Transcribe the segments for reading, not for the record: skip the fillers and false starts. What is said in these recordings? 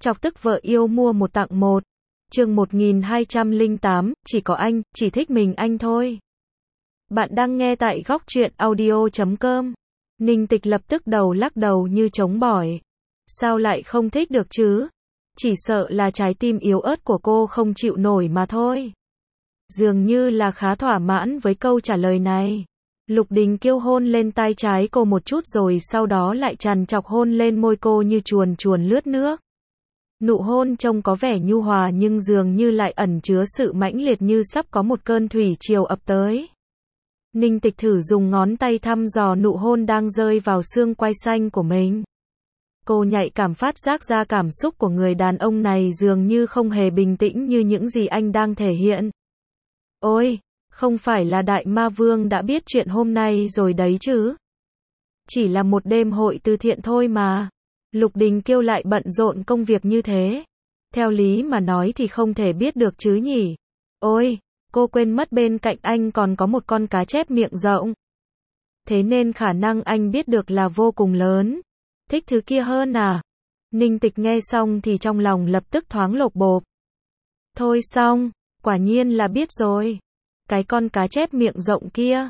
Chọc tức vợ yêu mua một tặng một. Chương 1208, chỉ có anh, chỉ thích mình anh thôi. Bạn đang nghe tại góc truyện audio.com. Ninh Tịch lập tức lắc đầu như trống bỏi. Sao lại không thích được chứ? Chỉ sợ là trái tim yếu ớt của cô không chịu nổi mà thôi. Dường như là khá thỏa mãn với câu trả lời này. Lục Đình Kiêu hôn lên tai trái cô một chút rồi sau đó lại trằn trọc hôn lên môi cô như chuồn chuồn lướt nước. Nụ hôn trông có vẻ nhu hòa nhưng dường như lại ẩn chứa sự mãnh liệt như sắp có một cơn thủy triều ập tới. Ninh Tịch thử dùng ngón tay thăm dò nụ hôn đang rơi vào xương quai xanh của mình. Cô nhạy cảm phát giác ra cảm xúc của người đàn ông này dường như không hề bình tĩnh như những gì anh đang thể hiện. Ôi, không phải là Đại Ma Vương đã biết chuyện hôm nay rồi đấy chứ? Chỉ là một đêm hội từ thiện thôi mà. Lục Đình Kiêu lại bận rộn công việc như thế. Theo lý mà nói thì không thể biết được chứ nhỉ? Ôi, cô quên mất bên cạnh anh còn có một con cá chép miệng rộng. Thế nên khả năng anh biết được là vô cùng lớn. Thích thứ kia hơn à? Ninh Tịch nghe xong thì trong lòng lập tức thoáng lột bột. Thôi xong, quả nhiên là biết rồi. Cái con cá chép miệng rộng kia.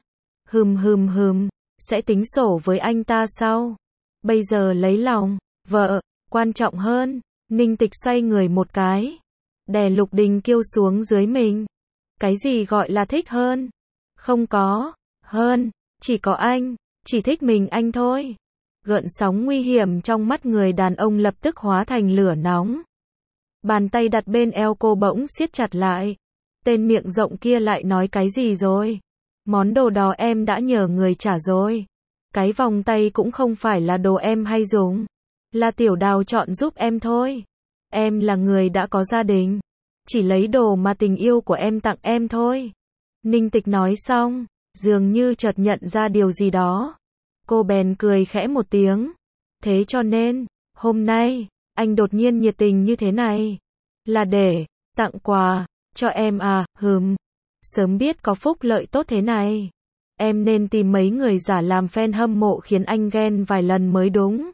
Sẽ tính sổ với anh ta sau. Bây giờ lấy lòng vợ, quan trọng hơn. Ninh Tịch xoay người một cái. Đè Lục Đình Kiêu xuống dưới mình. Cái gì gọi là thích hơn? Không có hơn, chỉ có anh, chỉ thích mình anh thôi. Gợn sóng nguy hiểm trong mắt người đàn ông lập tức hóa thành lửa nóng. Bàn tay đặt bên eo cô bỗng siết chặt lại. Tên miệng rộng kia lại nói cái gì rồi? Món đồ đó em đã nhờ người trả rồi. Cái vòng tay cũng không phải là đồ em hay dùng. Là Tiểu Đào chọn giúp em thôi. Em là người đã có gia đình. Chỉ lấy đồ mà tình yêu của em tặng em thôi. Ninh Tịch nói xong, dường như chợt nhận ra điều gì đó. Cô bèn cười khẽ một tiếng. Thế cho nên, hôm nay, anh đột nhiên nhiệt tình như thế này. Là để tặng quà cho em à? Sớm biết có phúc lợi tốt thế này. Em nên tìm mấy người giả làm fan hâm mộ khiến anh ghen vài lần mới đúng.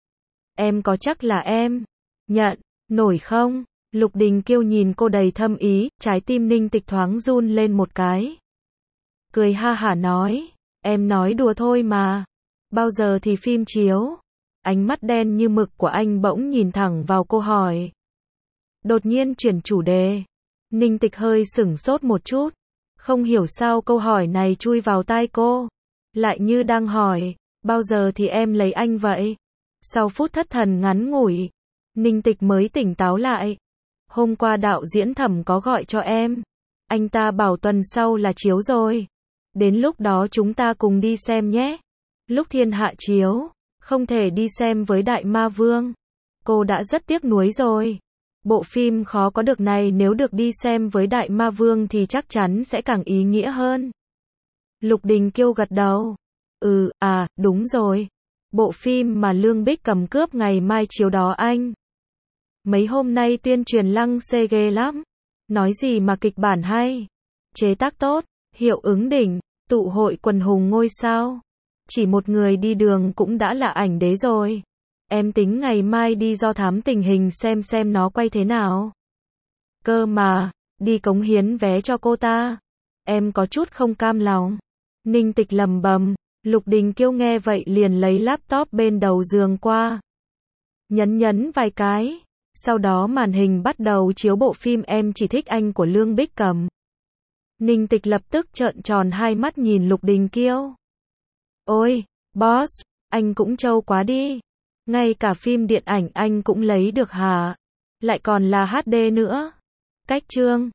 Em có chắc là em nhận nổi không? Lục Đình Kiêu nhìn cô đầy thâm ý, trái tim Ninh Tịch thoáng run lên một cái. Cười ha hả nói, em nói đùa thôi mà. Bao giờ thì phim chiếu? Ánh mắt đen như mực của anh bỗng nhìn thẳng vào cô hỏi. Đột nhiên chuyển chủ đề. Ninh Tịch hơi sửng sốt một chút. Không hiểu sao câu hỏi này chui vào tai cô. Lại như đang hỏi, bao giờ thì em lấy anh vậy? Sau phút thất thần ngắn ngủi, Ninh Tịch mới tỉnh táo lại. Hôm qua đạo diễn Thẩm có gọi cho em. Anh ta bảo tuần sau là chiếu rồi. Đến lúc đó chúng ta cùng đi xem nhé. Lúc thiên hạ chiếu, không thể đi xem với Đại Ma Vương. Cô đã rất tiếc nuối rồi. Bộ phim khó có được này nếu được đi xem với Đại Ma Vương thì chắc chắn sẽ càng ý nghĩa hơn. Lục Đình Kiêu gật đầu. Đúng rồi. Bộ phim mà Lương Bích Cầm cướp ngày mai chiếu đó anh. Mấy hôm nay tuyên truyền lăng xê ghê lắm. Nói gì mà kịch bản hay. Chế tác tốt, hiệu ứng đỉnh, tụ hội quần hùng ngôi sao. Chỉ một người đi đường cũng đã là ảnh đế rồi. Em tính ngày mai đi do thám tình hình xem nó quay thế nào. Cơ mà, đi cống hiến vé cho cô ta. Em có chút không cam lòng. Ninh Tịch lầm bầm. Lục Đình Kiêu nghe vậy liền lấy laptop bên đầu giường qua. Nhấn vài cái. Sau đó màn hình bắt đầu chiếu bộ phim Em Chỉ Thích Anh của Lương Bích Cầm. Ninh Tịch lập tức trợn tròn hai mắt nhìn Lục Đình Kiêu. Ôi, boss, anh cũng trâu quá đi. Ngay cả phim điện ảnh anh cũng lấy được hả? Lại còn là HD nữa. Cách chương.